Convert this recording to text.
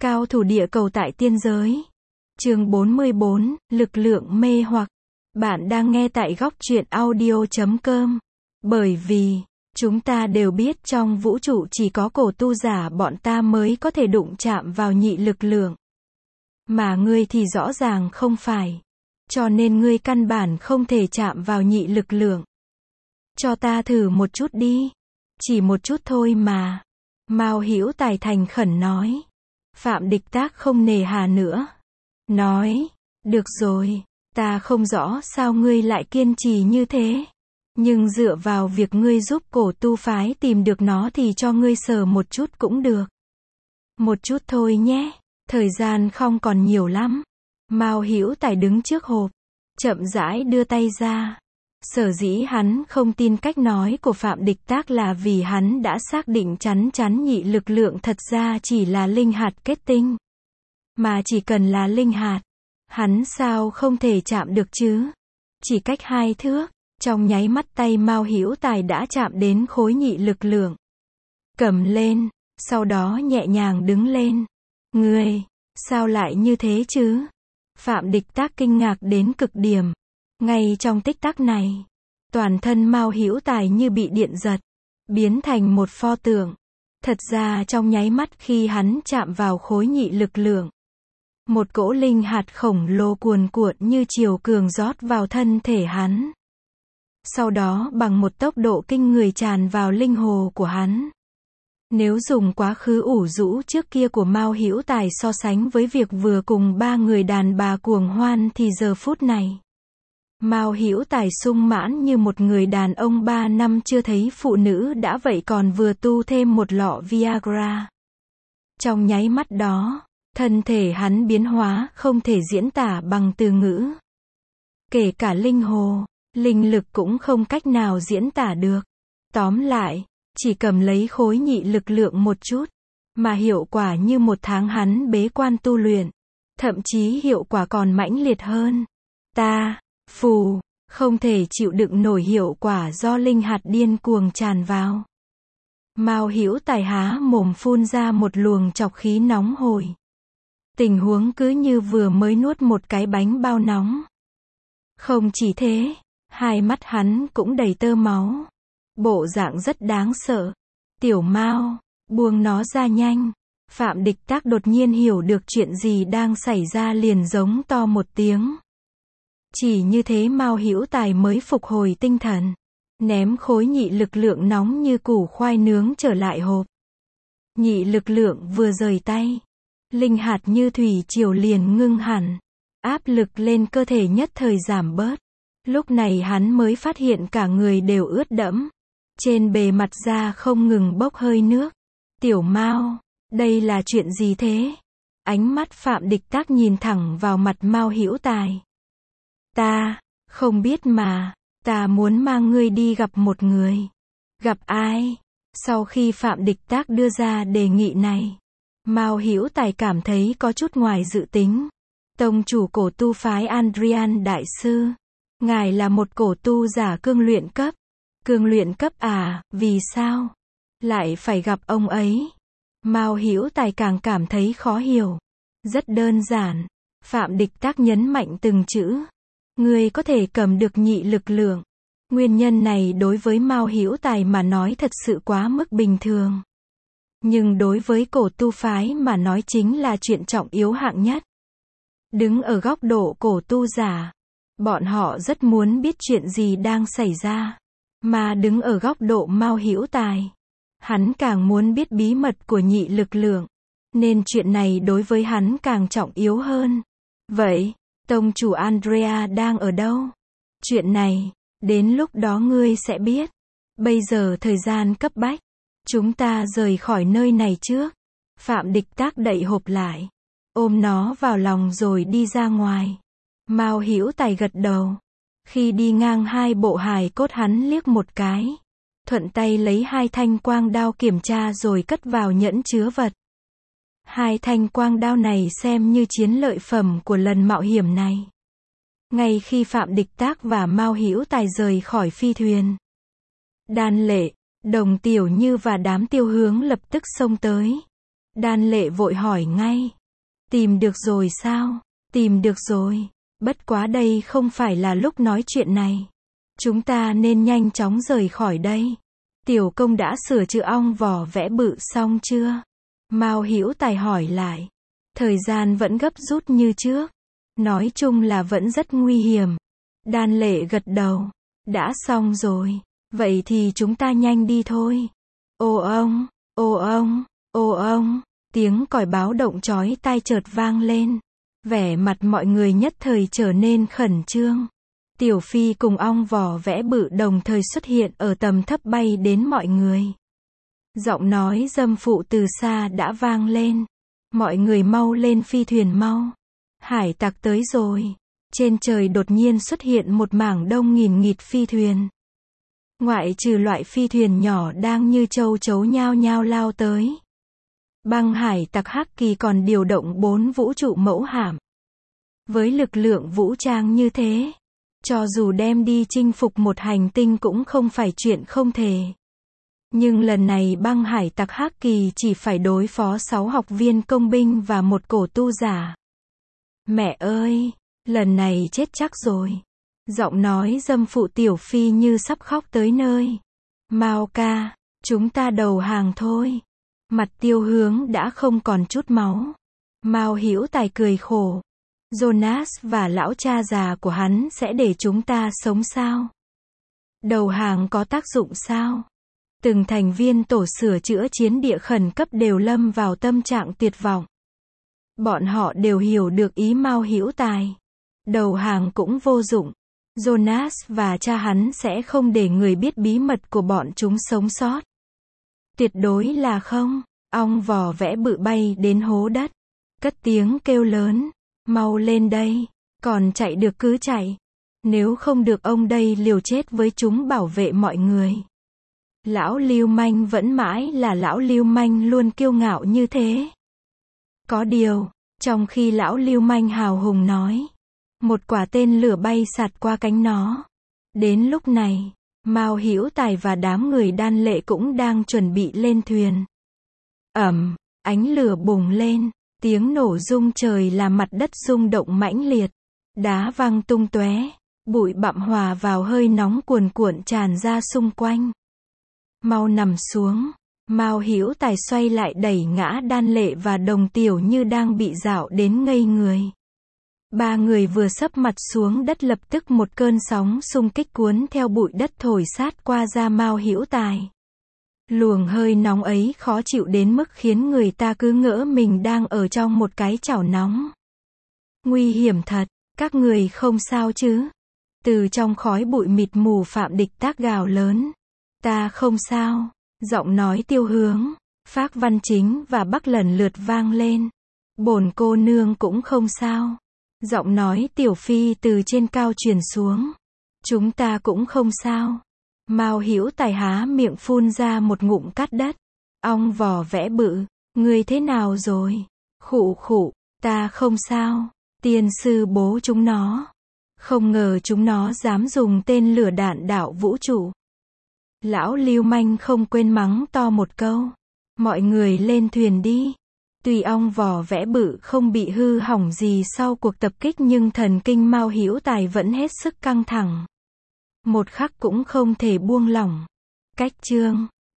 Cao thủ địa cầu tại tiên giới. Chương 44, lực lượng mê hoặc. Bạn đang nghe tại góc truyện audio.com. Bởi vì, chúng ta đều biết trong vũ trụ chỉ có cổ tu giả bọn ta mới có thể đụng chạm vào nhị lực lượng. Mà ngươi thì rõ ràng không phải. Cho nên ngươi căn bản không thể chạm vào nhị lực lượng. Cho ta thử một chút đi. Chỉ một chút thôi mà. Mao Hữu Tài thành khẩn nói. Phạm Địch Tác không nề hà nữa. Nói, được rồi, ta không rõ sao ngươi lại kiên trì như thế. Nhưng dựa vào việc ngươi giúp cổ tu phái tìm được nó thì cho ngươi sờ một chút cũng được. Một chút thôi nhé, thời gian không còn nhiều lắm. Mao Hữu Tài đứng trước hộp, chậm rãi đưa tay ra. Sở dĩ hắn không tin cách nói của Phạm Địch Tác là vì hắn đã xác định chắn chắn nhị lực lượng thật ra chỉ là linh hạt kết tinh. Mà chỉ cần là linh hạt, hắn sao không thể chạm được chứ? Chỉ cách 2 thước, trong nháy mắt tay Mao Hữu Tài đã chạm đến khối nhị lực lượng. Cầm lên, sau đó nhẹ nhàng đứng lên. Ngươi, sao lại như thế chứ? Phạm Địch Tác kinh ngạc đến cực điểm. Ngay trong tích tắc này, toàn thân Mao Hữu Tài như bị điện giật, biến thành một pho tượng. Thật ra trong nháy mắt khi hắn chạm vào khối nhị lực lượng, một cỗ linh hạt khổng lồ cuồn cuộn như triều cường rót vào thân thể hắn. Sau đó bằng một tốc độ kinh người tràn vào linh hồ của hắn. Nếu dùng quá khứ ủ rũ trước kia của Mao Hữu Tài so sánh với việc vừa cùng 3 người đàn bà cuồng hoan thì giờ phút này, Mao Hữu Tài sung mãn như một người đàn ông 3 năm chưa thấy phụ nữ đã vậy còn vừa tu thêm một lọ Viagra. Trong nháy mắt đó, thân thể hắn biến hóa không thể diễn tả bằng từ ngữ. Kể cả linh hồ, linh lực cũng không cách nào diễn tả được. Tóm lại, chỉ cầm lấy khối nhị lực lượng một chút, mà hiệu quả như 1 tháng hắn bế quan tu luyện. Thậm chí hiệu quả còn mãnh liệt hơn. Phù, không thể chịu đựng nổi hiệu quả do linh hạt điên cuồng tràn vào. Mao Hữu Tài há mồm phun ra một luồng trọc khí nóng hổi. Tình huống cứ như vừa mới nuốt một cái bánh bao nóng. Không chỉ thế, hai mắt hắn cũng đầy tơ máu. Bộ dạng rất đáng sợ. Tiểu Mao, buông nó ra nhanh. Phạm Địch Tác đột nhiên hiểu được chuyện gì đang xảy ra liền giống to một tiếng. Chỉ như thế Mao Hữu Tài mới phục hồi tinh thần. Ném khối nhị lực lượng nóng như củ khoai nướng trở lại hộp. Nhị lực lượng vừa rời tay, linh hạt như thủy triều liền ngưng hẳn. Áp lực lên cơ thể nhất thời giảm bớt. Lúc này hắn mới phát hiện cả người đều ướt đẫm. Trên bề mặt da không ngừng bốc hơi nước. Tiểu Mao, đây là chuyện gì thế? Ánh mắt Phạm Địch Tác nhìn thẳng vào mặt Mao Hữu Tài. Ta, không biết mà, ta muốn mang ngươi đi gặp một người. Gặp ai? Sau khi Phạm Địch Tác đưa ra đề nghị này, Mao Hữu Tài cảm thấy có chút ngoài dự tính. Tông chủ cổ tu phái Adrian Đại Sư. Ngài là một cổ tu giả cương luyện cấp. Cương luyện cấp à, vì sao? Lại phải gặp ông ấy? Mao Hữu Tài càng cảm thấy khó hiểu. Rất đơn giản. Phạm Địch Tác nhấn mạnh từng chữ. Ngươi có thể cầm được nhị lực lượng. Nguyên nhân này đối với Mao Hữu Tài mà nói thật sự quá mức bình thường. Nhưng đối với cổ tu phái mà nói chính là chuyện trọng yếu hạng nhất. Đứng ở góc độ cổ tu giả, bọn họ rất muốn biết chuyện gì đang xảy ra. Mà đứng ở góc độ Mao Hữu Tài, hắn càng muốn biết bí mật của nhị lực lượng. Nên chuyện này đối với hắn càng trọng yếu hơn. Vậy, tông chủ Andrea đang ở đâu? Chuyện này, đến lúc đó ngươi sẽ biết. Bây giờ thời gian cấp bách. Chúng ta rời khỏi nơi này trước. Phạm Địch Tác đậy hộp lại. Ôm nó vào lòng rồi đi ra ngoài. Mao Hữu Tài gật đầu. Khi đi ngang 2 bộ hài cốt hắn liếc một cái. Thuận tay lấy 2 thanh quang đao kiểm tra rồi cất vào nhẫn chứa vật. 2 thanh quang đao này xem như chiến lợi phẩm của lần mạo hiểm này. Ngay khi Phạm Địch Tác và Mao Hữu Tài rời khỏi phi thuyền, Đan Lệ, Đồng Tiểu Như và đám Tiêu Hướng lập tức xông tới. Đan Lệ vội hỏi ngay. Tìm được rồi sao? Tìm được rồi. Bất quá đây không phải là lúc nói chuyện này. Chúng ta nên nhanh chóng rời khỏi đây. Tiểu công đã sửa chữa ong vỏ vẽ bự xong chưa? Mao Hữu Tài hỏi lại. Thời gian vẫn gấp rút như trước. Nói chung là vẫn rất nguy hiểm. Đan Lệ gật đầu. Đã xong rồi. Vậy thì chúng ta nhanh đi thôi. Ô ông, ô ông, ô ông. Tiếng còi báo động chói tai chợt vang lên. Vẻ mặt mọi người nhất thời trở nên khẩn trương. Tiểu Phi cùng ong vỏ vẽ bự đồng thời xuất hiện ở tầm thấp bay đến mọi người. Giọng nói dâm phụ từ xa đã vang lên. Mọi người mau lên phi thuyền mau. Hải tặc tới rồi. Trên trời đột nhiên xuất hiện một mảng đông nghìn nghịt phi thuyền. Ngoại trừ loại phi thuyền nhỏ đang như châu chấu nhao nhao lao tới. Băng hải tặc Hắc Kỳ còn điều động 4 vũ trụ mẫu hạm. Với lực lượng vũ trang như thế, cho dù đem đi chinh phục một hành tinh cũng không phải chuyện không thể. Nhưng lần này băng hải tặc Hắc Kỳ chỉ phải đối phó 6 học viên công binh và một cổ tu giả. Mẹ ơi, lần này chết chắc rồi. Giọng nói dâm phụ Tiểu Phi như sắp khóc tới nơi. Mao ca, chúng ta đầu hàng thôi. Mặt Tiêu Hướng đã không còn chút máu. Mao Hữu Tài cười khổ. Jonas và lão cha già của hắn sẽ để chúng ta sống sao? Đầu hàng có tác dụng sao? Từng thành viên tổ sửa chữa chiến địa khẩn cấp đều lâm vào tâm trạng tuyệt vọng. Bọn họ đều hiểu được ý Mao Hữu Tài. Đầu hàng cũng vô dụng. Jonas và cha hắn sẽ không để người biết bí mật của bọn chúng sống sót. Tuyệt đối là không. Ong vỏ vẽ bự bay đến hố đất. Cất tiếng kêu lớn. Mau lên đây. Còn chạy được cứ chạy. Nếu không được ông đây liều chết với chúng bảo vệ mọi người. Lão lưu manh vẫn mãi là lão lưu manh luôn kiêu ngạo như thế. Có điều, trong khi lão lưu manh hào hùng nói, một quả tên lửa bay xạt qua cánh nó. Đến lúc này, Mao Hữu Tài và đám người Đan Lệ cũng đang chuẩn bị lên thuyền. Ánh lửa bùng lên, tiếng nổ rung trời làm mặt đất rung động mãnh liệt, đá văng tung tóe, bụi bặm hòa vào hơi nóng cuồn cuộn tràn ra xung quanh. Mau nằm xuống. Mao Hữu Tài xoay lại đẩy ngã Đan Lệ và Đồng Tiểu Như đang bị dạo đến ngây người. Ba người vừa sấp mặt xuống đất lập tức một cơn sóng xung kích cuốn theo bụi đất thổi sát qua da Mao Hữu Tài. Luồng hơi nóng ấy khó chịu đến mức khiến người ta cứ ngỡ mình đang ở trong một cái chảo nóng. Nguy hiểm thật, các người không sao chứ? Từ trong khói bụi mịt mù Phạm Địch Tác gào lớn. Ta không sao. Giọng nói Tiêu Hướng, Phác Văn Chính và Bắc lần lượt vang lên. Bổn cô nương cũng không sao. Giọng nói Tiểu Phi từ trên cao truyền xuống. Chúng ta cũng không sao. Mao Hữu Tài há miệng phun ra một ngụm cát đất. Ong vỏ vẽ bự, ngươi thế nào rồi? Khụ khụ, ta không sao. Tiên sư bố chúng nó. Không ngờ chúng nó dám dùng tên lửa đạn đạo vũ trụ. Lão lưu manh không quên mắng to một câu. Mọi người lên thuyền đi. Tuy ong vỏ vẽ bự không bị hư hỏng gì sau cuộc tập kích nhưng thần kinh Mao Hữu Tài vẫn hết sức căng thẳng. Một khắc cũng không thể buông lỏng. Cách chương